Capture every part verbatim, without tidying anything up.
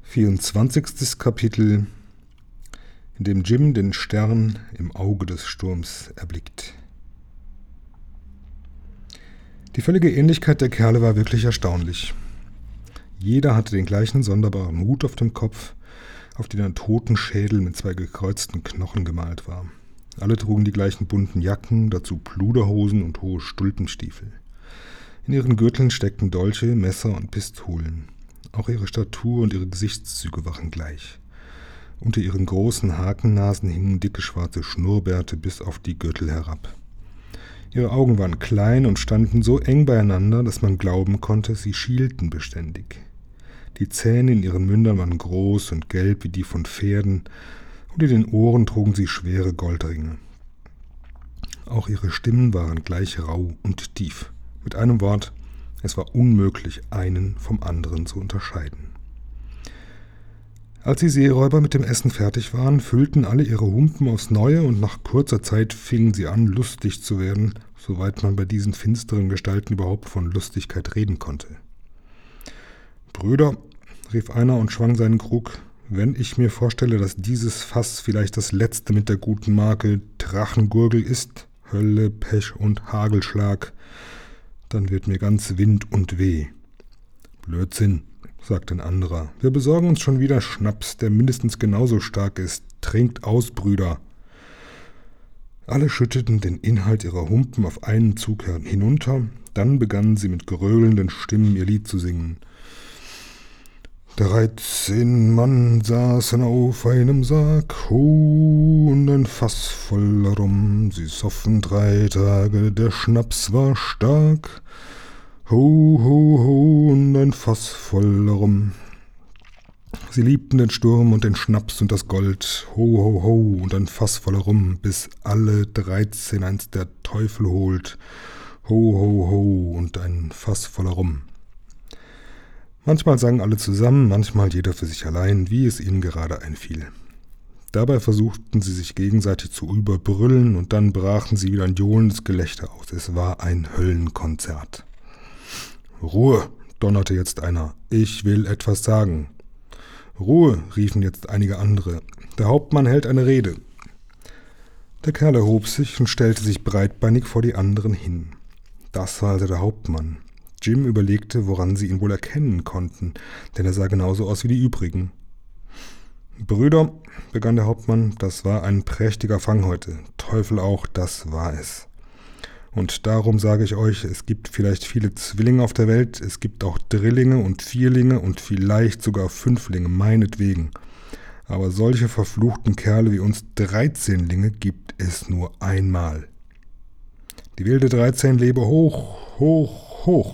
vierundzwanzigstes Kapitel, in dem Jim den Stern im Auge des Sturms erblickt. Die völlige Ähnlichkeit der Kerle war wirklich erstaunlich. Jeder hatte den gleichen sonderbaren Hut auf dem Kopf, auf den ein Totenschädel mit zwei gekreuzten Knochen gemalt war. Alle trugen die gleichen bunten Jacken, dazu Pluderhosen und hohe Stulpenstiefel. In ihren Gürteln steckten Dolche, Messer und Pistolen. Auch ihre Statur und ihre Gesichtszüge waren gleich. Unter ihren großen Hakennasen hingen dicke schwarze Schnurrbärte bis auf die Gürtel herab. Ihre Augen waren klein und standen so eng beieinander, dass man glauben konnte, sie schielten beständig. Die Zähne in ihren Mündern waren groß und gelb wie die von Pferden, und in den Ohren trugen sie schwere Goldringe. Auch ihre Stimmen waren gleich rau und tief. Mit einem Wort, es war unmöglich, einen vom anderen zu unterscheiden. Als die Seeräuber mit dem Essen fertig waren, füllten alle ihre Humpen aufs Neue und nach kurzer Zeit fingen sie an, lustig zu werden, soweit man bei diesen finsteren Gestalten überhaupt von Lustigkeit reden konnte. »Brüder«, rief einer und schwang seinen Krug, »wenn ich mir vorstelle, dass dieses Fass vielleicht das letzte mit der guten Marke Drachengurgel ist, Hölle, Pech und Hagelschlag, dann wird mir ganz Wind und Weh.« »Blödsinn«, sagte ein anderer, »wir besorgen uns schon wieder Schnaps, der mindestens genauso stark ist. Trinkt aus, Brüder!« Alle schütteten den Inhalt ihrer Humpen auf einen Zug hinunter, dann begannen sie mit gröhlenden Stimmen ihr Lied zu singen. Dreizehn Mann saßen auf einem Sarg, ho, und ein Fass voll Rum. Sie soffen drei Tage, der Schnaps war stark, ho, ho, ho, und ein Fass voll Rum. Sie liebten den Sturm und den Schnaps und das Gold, ho, ho, ho, und ein Fass voll Rum, bis alle dreizehn einst der Teufel holt, ho, ho, ho, und ein Fass voller Rum. Manchmal sangen alle zusammen, manchmal jeder für sich allein, wie es ihnen gerade einfiel. Dabei versuchten sie sich gegenseitig zu überbrüllen und dann brachen sie wieder ein johlendes Gelächter aus. Es war ein Höllenkonzert. »Ruhe«, donnerte jetzt einer, »ich will etwas sagen.« »Ruhe«, riefen jetzt einige andere, »der Hauptmann hält eine Rede.« Der Kerl erhob sich und stellte sich breitbeinig vor die anderen hin. Das war also der Hauptmann. Jim überlegte, woran sie ihn wohl erkennen konnten, denn er sah genauso aus wie die übrigen. »Brüder«, begann der Hauptmann, »das war ein prächtiger Fang heute. Teufel auch, das war es. Und darum sage ich euch, es gibt vielleicht viele Zwillinge auf der Welt, es gibt auch Drillinge und Vierlinge und vielleicht sogar Fünflinge, meinetwegen. Aber solche verfluchten Kerle wie uns Dreizehnlinge gibt es nur einmal. Die wilde Dreizehn lebe hoch, hoch, hoch.«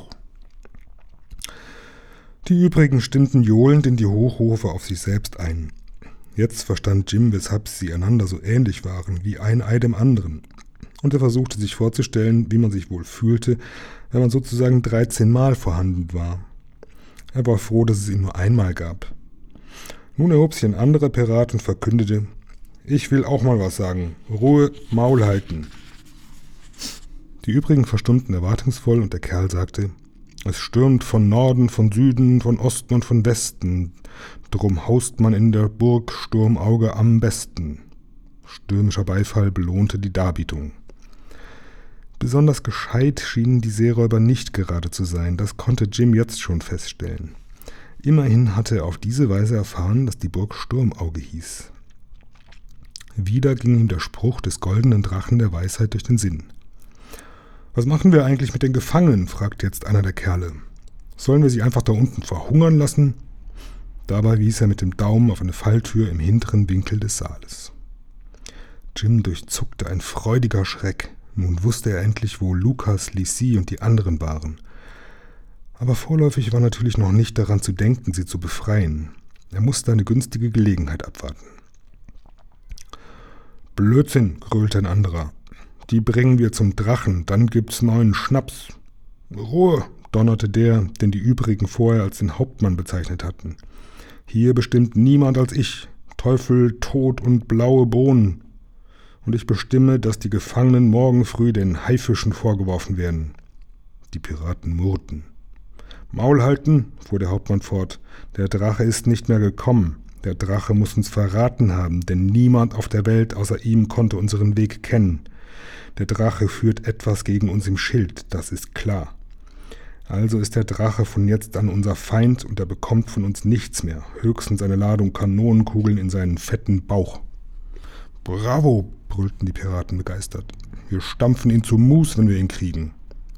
Die übrigen stimmten johlend in die Hochrufe auf sich selbst ein. Jetzt verstand Jim, weshalb sie einander so ähnlich waren, wie ein Ei dem anderen. Und er versuchte sich vorzustellen, wie man sich wohl fühlte, wenn man sozusagen dreizehnmal vorhanden war. Er war froh, dass es ihn nur einmal gab. Nun erhob sich ein anderer Pirat und verkündete, »Ich will auch mal was sagen. Ruhe, Maul halten.« Die übrigen verstummten erwartungsvoll und der Kerl sagte, »Es stürmt von Norden, von Süden, von Osten und von Westen. Drum haust man in der Burg Sturmauge am besten.« Stürmischer Beifall belohnte die Darbietung. Besonders gescheit schienen die Seeräuber nicht gerade zu sein, das konnte Jim jetzt schon feststellen. Immerhin hatte er auf diese Weise erfahren, dass die Burg Sturmauge hieß. Wieder ging ihm der Spruch des goldenen Drachen der Weisheit durch den Sinn. »Was machen wir eigentlich mit den Gefangenen?« fragte jetzt einer der Kerle. »Sollen wir sie einfach da unten verhungern lassen?« Dabei wies er mit dem Daumen auf eine Falltür im hinteren Winkel des Saales. Jim durchzuckte ein freudiger Schreck. Nun wusste er endlich, wo Lukas, Lissi und die anderen waren. Aber vorläufig war natürlich noch nicht daran zu denken, sie zu befreien. Er musste eine günstige Gelegenheit abwarten. »Blödsinn«, gröhlte ein anderer. »Die bringen wir zum Drachen, dann gibt's neuen Schnaps.« »Ruhe«, donnerte der, den die übrigen vorher als den Hauptmann bezeichnet hatten. »Hier bestimmt niemand als ich. Teufel, Tod und blaue Bohnen. Und ich bestimme, dass die Gefangenen morgen früh den Haifischen vorgeworfen werden.« Die Piraten murrten. »Maul halten«, fuhr der Hauptmann fort, »der Drache ist nicht mehr gekommen. Der Drache muss uns verraten haben, denn niemand auf der Welt außer ihm konnte unseren Weg kennen. Der Drache führt etwas gegen uns im Schild, das ist klar. Also ist der Drache von jetzt an unser Feind und er bekommt von uns nichts mehr, höchstens eine Ladung Kanonenkugeln in seinen fetten Bauch.« »Bravo«, brüllten die Piraten begeistert. »Wir stampfen ihn zu Mus, wenn wir ihn kriegen.«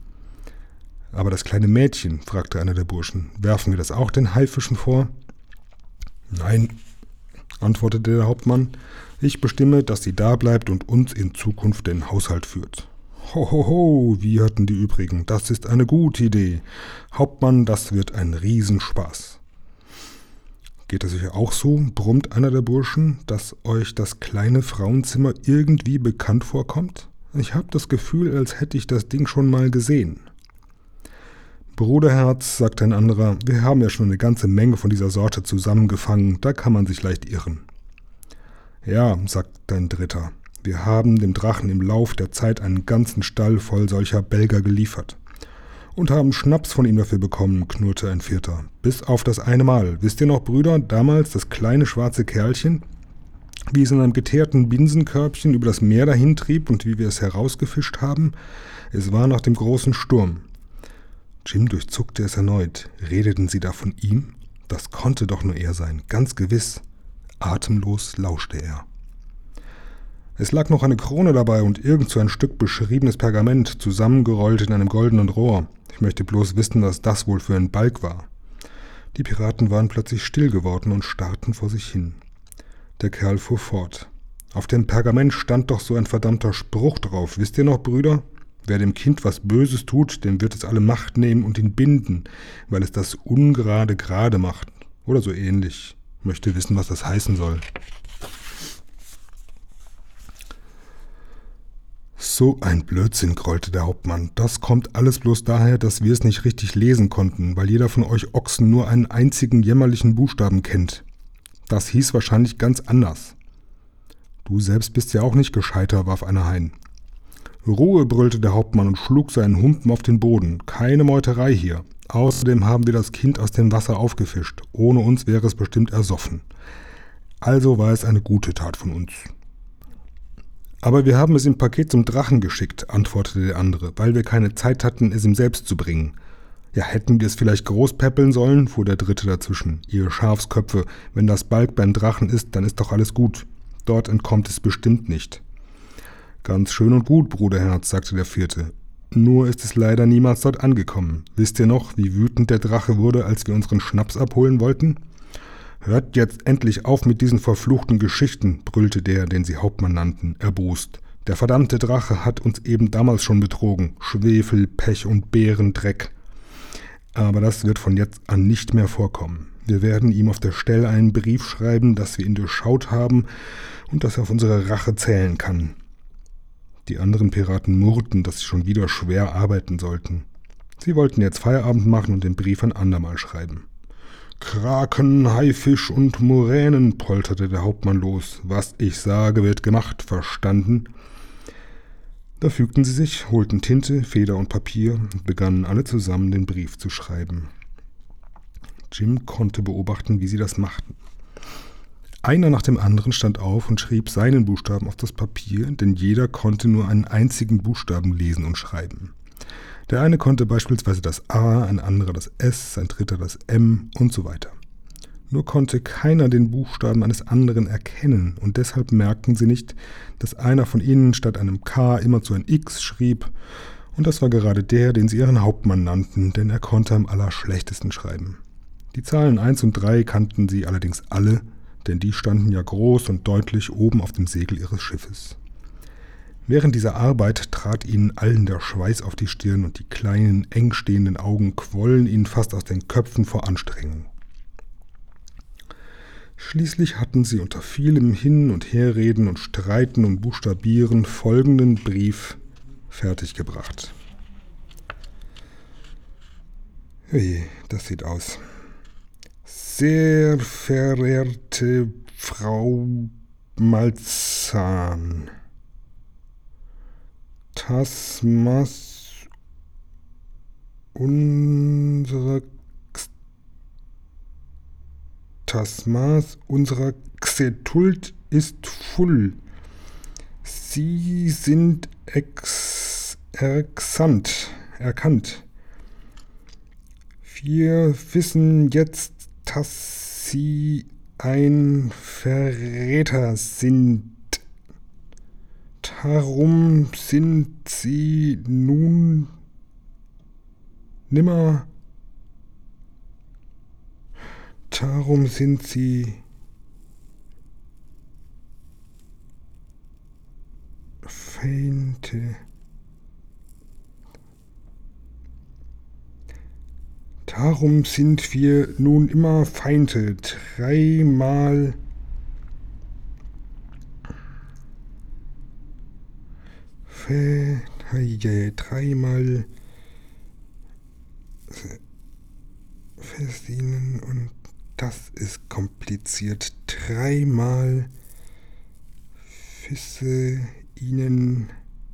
»Aber das kleine Mädchen«, fragte einer der Burschen, »werfen wir das auch den Haifischen vor?« »Nein«, antwortete der Hauptmann, »ich bestimme, dass sie da bleibt und uns in Zukunft den Haushalt führt.« »Hohoho«, wieherten die übrigen, »das ist eine gute Idee. Hauptmann, das wird ein Riesenspaß.« »Geht es euch auch so«, brummt einer der Burschen, »dass euch das kleine Frauenzimmer irgendwie bekannt vorkommt? Ich habe das Gefühl, als hätte ich das Ding schon mal gesehen.« »Bruderherz«, sagte ein anderer, »wir haben ja schon eine ganze Menge von dieser Sorte zusammengefangen, da kann man sich leicht irren.« »Ja«, sagte ein dritter, »wir haben dem Drachen im Lauf der Zeit einen ganzen Stall voll solcher Belger geliefert. Und haben Schnaps von ihm dafür bekommen«, knurrte ein vierter. »Bis auf das eine Mal. Wisst ihr noch, Brüder, damals das kleine schwarze Kerlchen, wie es in einem geteerten Binsenkörbchen über das Meer dahintrieb und wie wir es herausgefischt haben? Es war nach dem großen Sturm.« Jim durchzuckte es erneut. Redeten sie da von ihm? Das konnte doch nur er sein, ganz gewiss. Atemlos lauschte er. Es lag noch eine Krone dabei und irgend so ein Stück beschriebenes Pergament, zusammengerollt in einem goldenen Rohr. Ich möchte bloß wissen, was das wohl für ein Balg war. Die Piraten waren plötzlich still geworden und starrten vor sich hin. Der Kerl fuhr fort. »Auf dem Pergament stand doch so ein verdammter Spruch drauf. Wisst ihr noch, Brüder? Wer dem Kind was Böses tut, dem wird es alle Macht nehmen und ihn binden, weil es das Ungerade gerade macht. Oder so ähnlich. Ich möchte wissen, was das heißen soll.« »So ein Blödsinn«, grollte der Hauptmann. »Das kommt alles bloß daher, dass wir es nicht richtig lesen konnten, weil jeder von euch Ochsen nur einen einzigen jämmerlichen Buchstaben kennt. Das hieß wahrscheinlich ganz anders.« »Du selbst bist ja auch nicht gescheiter«, warf einer ein. »Ruhe«, brüllte der Hauptmann und schlug seinen Humpen auf den Boden. »Keine Meuterei hier. Außerdem haben wir das Kind aus dem Wasser aufgefischt. Ohne uns wäre es bestimmt ersoffen. Also war es eine gute Tat von uns.« »Aber wir haben es im Paket zum Drachen geschickt«, antwortete der andere, »weil wir keine Zeit hatten, es ihm selbst zu bringen.« »Ja, hätten wir es vielleicht groß peppeln sollen«, fuhr der Dritte dazwischen. »Ihr Schafsköpfe, wenn das Balg beim Drachen ist, dann ist doch alles gut. Dort entkommt es bestimmt nicht.« »Ganz schön und gut, Bruderherz«, sagte der Vierte. »Nur ist es leider niemals dort angekommen. Wisst ihr noch, wie wütend der Drache wurde, als wir unseren Schnaps abholen wollten?« »Hört jetzt endlich auf mit diesen verfluchten Geschichten«, brüllte der, den sie Hauptmann nannten, erbost. »Der verdammte Drache hat uns eben damals schon betrogen. Schwefel, Pech und Bärendreck. Aber das wird von jetzt an nicht mehr vorkommen. Wir werden ihm auf der Stelle einen Brief schreiben, dass wir ihn durchschaut haben und dass er auf unsere Rache zählen kann.« Die anderen Piraten murrten, dass sie schon wieder schwer arbeiten sollten. Sie wollten jetzt Feierabend machen und den Brief ein andermal schreiben. »Kraken, Haifisch und Muränen«, polterte der Hauptmann los. »Was ich sage, wird gemacht, verstanden?« Da fügten sie sich, holten Tinte, Feder und Papier und begannen alle zusammen den Brief zu schreiben. Jim konnte beobachten, wie sie das machten. Einer nach dem anderen stand auf und schrieb seinen Buchstaben auf das Papier, denn jeder konnte nur einen einzigen Buchstaben lesen und schreiben. Der eine konnte beispielsweise das A, ein anderer das S, ein dritter das M und so weiter. Nur konnte keiner den Buchstaben eines anderen erkennen und deshalb merkten sie nicht, dass einer von ihnen statt einem K immerzu ein X schrieb und das war gerade der, den sie ihren Hauptmann nannten, denn er konnte am allerschlechtesten schreiben. Die Zahlen eins und drei kannten sie allerdings alle, denn die standen ja groß und deutlich oben auf dem Segel ihres Schiffes. Während dieser Arbeit trat ihnen allen der Schweiß auf die Stirn und die kleinen, eng stehenden Augen quollen ihnen fast aus den Köpfen vor Anstrengung. Schließlich hatten sie unter vielem Hin- und Herreden und Streiten und Buchstabieren folgenden Brief fertiggebracht. Ui, das sieht aus. »Sehr verehrte Frau Malzahn, das Maß unserer Das Maß unserer Xethult ist voll. Sie sind ex erkannt, erkannt. Wir wissen jetzt, dass Sie ein Verräter sind. Darum sind Sie nun nimmer. Darum sind Sie Feinde. Darum sind wir nun immer Feinde. Dreimal Fe, dreimal Versinnen und das ist kompliziert. Dreimal Fisse ihnen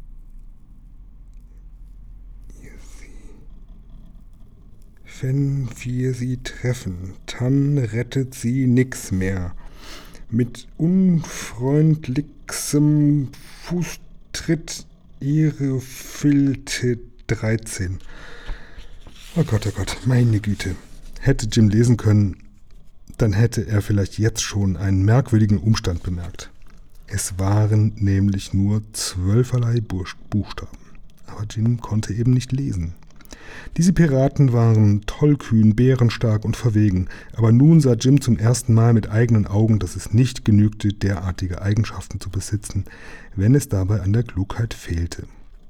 wenn wir sie treffen, dann rettet sie nix mehr. Mit unfreundlichstem Fußtritt ihre Filte dreizehn. Oh Gott, oh Gott, meine Güte. Hätte Jim lesen können, dann hätte er vielleicht jetzt schon einen merkwürdigen Umstand bemerkt. Es waren nämlich nur zwölferlei Buchstaben. Aber Jim konnte eben nicht lesen. Diese Piraten waren tollkühn, bärenstark und verwegen, aber nun sah Jim zum ersten Mal mit eigenen Augen, dass es nicht genügte, derartige Eigenschaften zu besitzen, wenn es dabei an der Klugheit fehlte.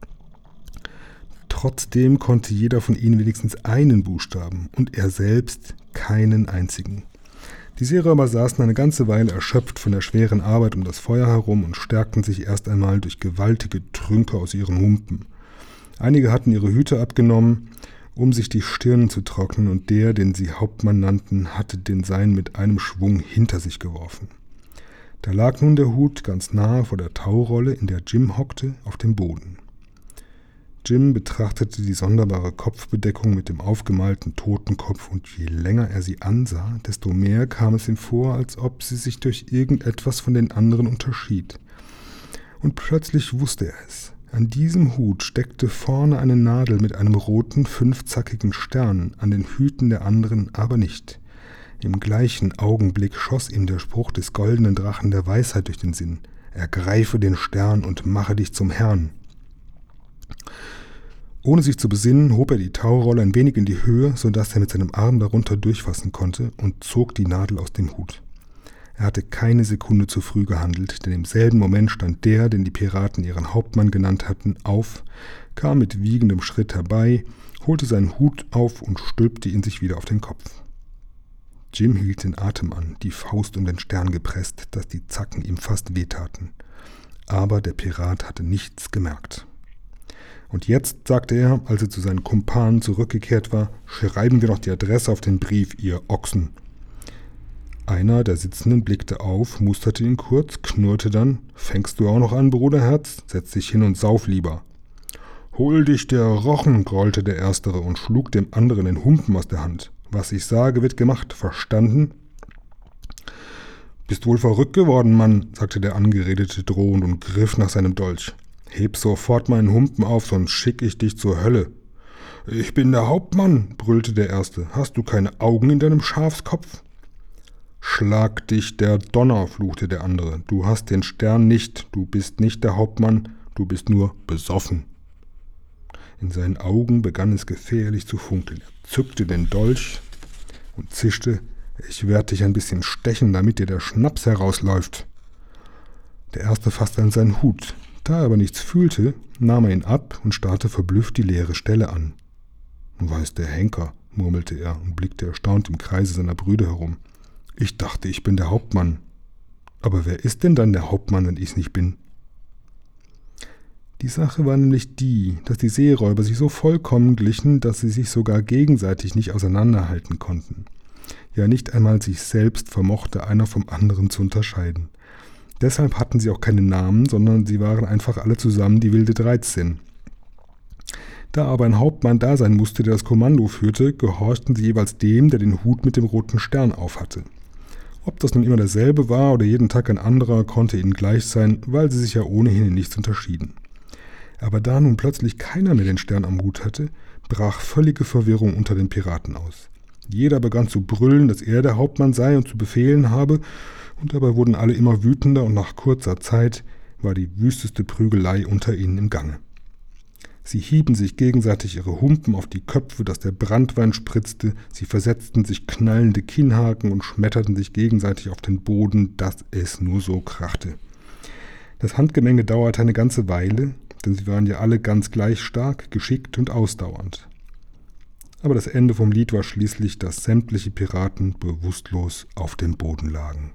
Trotzdem konnte jeder von ihnen wenigstens einen Buchstaben und er selbst keinen einzigen. Die Seeräuber saßen eine ganze Weile erschöpft von der schweren Arbeit um das Feuer herum und stärkten sich erst einmal durch gewaltige Trünke aus ihren Humpen. Einige hatten ihre Hüte abgenommen, um sich die Stirn zu trocknen, und der, den sie Hauptmann nannten, hatte den seinen mit einem Schwung hinter sich geworfen. Da lag nun der Hut ganz nahe vor der Taurolle, in der Jim hockte, auf dem Boden. Jim betrachtete die sonderbare Kopfbedeckung mit dem aufgemalten Totenkopf, und je länger er sie ansah, desto mehr kam es ihm vor, als ob sie sich durch irgendetwas von den anderen unterschied. Und plötzlich wusste er es. An diesem Hut steckte vorne eine Nadel mit einem roten, fünfzackigen Stern, an den Hüten der anderen aber nicht. Im gleichen Augenblick schoss ihm der Spruch des goldenen Drachen der Weisheit durch den Sinn: Ergreife den Stern und mache dich zum Herrn. Ohne sich zu besinnen, hob er die Taurolle ein wenig in die Höhe, sodass er mit seinem Arm darunter durchfassen konnte, und zog die Nadel aus dem Hut. Er hatte keine Sekunde zu früh gehandelt, denn im selben Moment stand der, den die Piraten ihren Hauptmann genannt hatten, auf, kam mit wiegendem Schritt herbei, holte seinen Hut auf und stülpte ihn sich wieder auf den Kopf. Jim hielt den Atem an, die Faust um den Stern gepresst, dass die Zacken ihm fast wehtaten. Aber der Pirat hatte nichts gemerkt. Und jetzt, sagte er, als er zu seinen Kumpanen zurückgekehrt war, schreiben wir noch die Adresse auf den Brief, ihr Ochsen. Einer der Sitzenden blickte auf, musterte ihn kurz, knurrte dann: Fängst du auch noch an, Bruderherz? Setz dich hin und sauf lieber. Hol dich der Rochen, grollte der Erstere und schlug dem anderen den Humpen aus der Hand. Was ich sage, wird gemacht, verstanden? Bist wohl verrückt geworden, Mann, sagte der Angeredete drohend und griff nach seinem Dolch. Heb sofort meinen Humpen auf, sonst schick ich dich zur Hölle. Ich bin der Hauptmann, brüllte der Erste. Hast du keine Augen in deinem Schafskopf? Schlag dich der Donner, fluchte der andere. Du hast den Stern nicht, du bist nicht der Hauptmann, du bist nur besoffen. In seinen Augen begann es gefährlich zu funkeln. Er zückte den Dolch und zischte: Ich werde dich ein bisschen stechen, damit dir der Schnaps herausläuft. Der Erste fasste an seinen Hut. Da er aber nichts fühlte, nahm er ihn ab und starrte verblüfft die leere Stelle an. »Weiß der Henker«, murmelte er und blickte erstaunt im Kreise seiner Brüder herum. »Ich dachte, ich bin der Hauptmann. Aber wer ist denn dann der Hauptmann, wenn ich's nicht bin?« Die Sache war nämlich die, dass die Seeräuber sich so vollkommen glichen, dass sie sich sogar gegenseitig nicht auseinanderhalten konnten. Ja, nicht einmal sich selbst vermochte einer vom anderen zu unterscheiden. Deshalb hatten sie auch keine Namen, sondern sie waren einfach alle zusammen die wilde dreizehn. Da aber ein Hauptmann da sein musste, der das Kommando führte, gehorchten sie jeweils dem, der den Hut mit dem roten Stern aufhatte. Ob das nun immer derselbe war oder jeden Tag ein anderer, konnte ihnen gleich sein, weil sie sich ja ohnehin in nichts unterschieden. Aber da nun plötzlich keiner mehr den Stern am Hut hatte, brach völlige Verwirrung unter den Piraten aus. Jeder begann zu brüllen, dass er der Hauptmann sei und zu befehlen habe, und dabei wurden alle immer wütender und nach kurzer Zeit war die wüsteste Prügelei unter ihnen im Gange. Sie hieben sich gegenseitig ihre Humpen auf die Köpfe, dass der Branntwein spritzte, sie versetzten sich knallende Kinnhaken und schmetterten sich gegenseitig auf den Boden, dass es nur so krachte. Das Handgemenge dauerte eine ganze Weile, denn sie waren ja alle ganz gleich stark, geschickt und ausdauernd. Aber das Ende vom Lied war schließlich, dass sämtliche Piraten bewusstlos auf dem Boden lagen.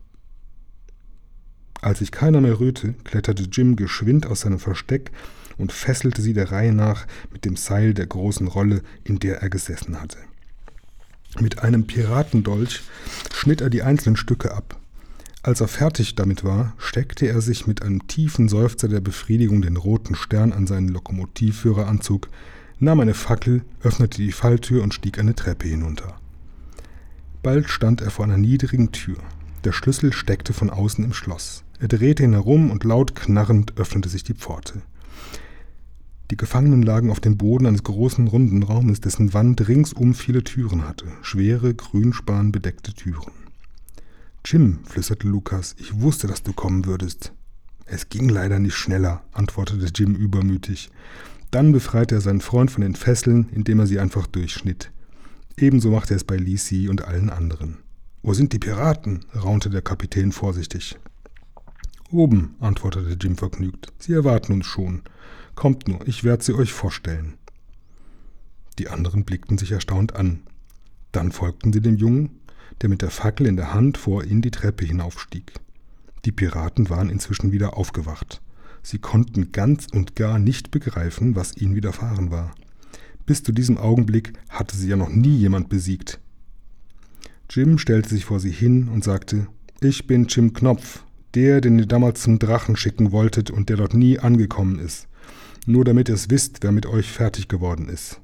Als sich keiner mehr rührte, kletterte Jim geschwind aus seinem Versteck und fesselte sie der Reihe nach mit dem Seil der großen Rolle, in der er gesessen hatte. Mit einem Piratendolch schnitt er die einzelnen Stücke ab. Als er fertig damit war, steckte er sich mit einem tiefen Seufzer der Befriedigung den roten Stern an seinen Lokomotivführeranzug, nahm eine Fackel, öffnete die Falltür und stieg eine Treppe hinunter. Bald stand er vor einer niedrigen Tür. Der Schlüssel steckte von außen im Schloss. Er drehte ihn herum und laut knarrend öffnete sich die Pforte. Die Gefangenen lagen auf dem Boden eines großen, runden Raumes, dessen Wand ringsum viele Türen hatte, schwere, grünspanbedeckte Türen. »Jim«, flüsterte Lucas, »ich wusste, dass du kommen würdest.« »Es ging leider nicht schneller«, antwortete Jim übermütig. Dann befreite er seinen Freund von den Fesseln, indem er sie einfach durchschnitt. Ebenso machte er es bei Lisi und allen anderen. »Wo sind die Piraten?« raunte der Kapitän vorsichtig. »Oben«, antwortete Jim vergnügt. »Sie erwarten uns schon. Kommt nur, ich werde sie euch vorstellen.« Die anderen blickten sich erstaunt an. Dann folgten sie dem Jungen, der mit der Fackel in der Hand vor ihnen die Treppe hinaufstieg. Die Piraten waren inzwischen wieder aufgewacht. Sie konnten ganz und gar nicht begreifen, was ihnen widerfahren war. Bis zu diesem Augenblick hatte sie ja noch nie jemand besiegt. Jim stellte sich vor sie hin und sagte, »Ich bin Jim Knopf, der, den ihr damals zum Drachen schicken wolltet und der dort nie angekommen ist. Nur damit ihr es wisst, wer mit euch fertig geworden ist.«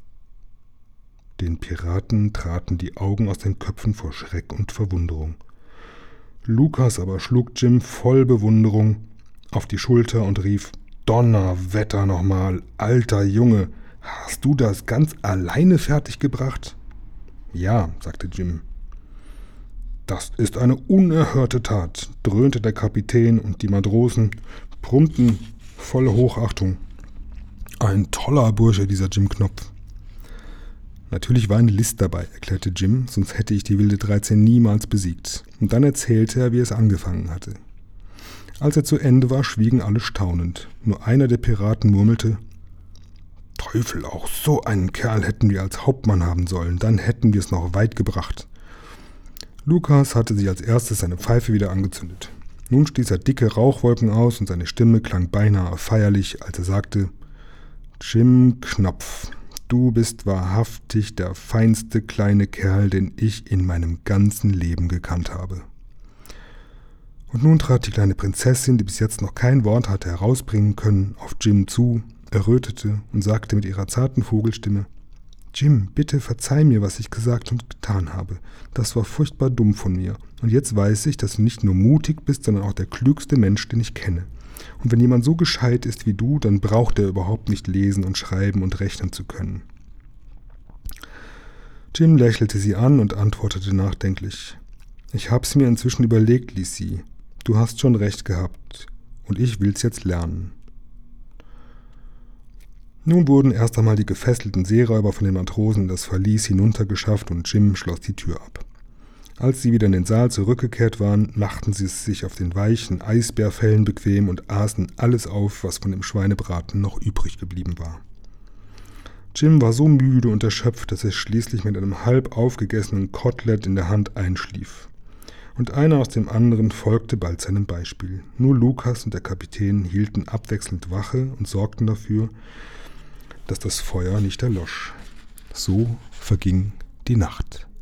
Den Piraten traten die Augen aus den Köpfen vor Schreck und Verwunderung. Lucas aber schlug Jim voll Bewunderung auf die Schulter und rief, »Donnerwetter nochmal, alter Junge, hast du das ganz alleine fertiggebracht?« »Ja«, sagte Jim. »Das ist eine unerhörte Tat«, dröhnte der Kapitän und die Matrosen brummten voll Hochachtung. »Ein toller Bursche, dieser Jim Knopf.« »Natürlich war eine List dabei«, erklärte Jim, »sonst hätte ich die wilde dreizehn niemals besiegt.« Und dann erzählte er, wie es angefangen hatte. Als er zu Ende war, schwiegen alle staunend. Nur einer der Piraten murmelte, »Teufel, auch so einen Kerl hätten wir als Hauptmann haben sollen, dann hätten wir es noch weit gebracht.« Lucas hatte sich als erstes seine Pfeife wieder angezündet. Nun stieß er dicke Rauchwolken aus und seine Stimme klang beinahe feierlich, als er sagte, »Jim Knopf, du bist wahrhaftig der feinste kleine Kerl, den ich in meinem ganzen Leben gekannt habe.« Und nun trat die kleine Prinzessin, die bis jetzt noch kein Wort hatte herausbringen können, auf Jim zu, errötete und sagte mit ihrer zarten Vogelstimme, »Jim, bitte verzeih mir, was ich gesagt und getan habe. Das war furchtbar dumm von mir. Und jetzt weiß ich, dass du nicht nur mutig bist, sondern auch der klügste Mensch, den ich kenne. Und wenn jemand so gescheit ist wie du, dann braucht er überhaupt nicht lesen und schreiben und rechnen zu können.« Jim lächelte sie an und antwortete nachdenklich, »Ich hab's mir inzwischen überlegt, Lisi. Du hast schon recht gehabt. Und ich will's jetzt lernen.« Nun wurden erst einmal die gefesselten Seeräuber von den Matrosen in das Verlies hinuntergeschafft und Jim schloss die Tür ab. Als sie wieder in den Saal zurückgekehrt waren, machten sie es sich auf den weichen Eisbärfellen bequem und aßen alles auf, was von dem Schweinebraten noch übrig geblieben war. Jim war so müde und erschöpft, dass er schließlich mit einem halb aufgegessenen Kotelett in der Hand einschlief. Und einer aus dem anderen folgte bald seinem Beispiel. Nur Lucas und der Kapitän hielten abwechselnd Wache und sorgten dafür, dass das Feuer nicht erlosch. So verging die Nacht.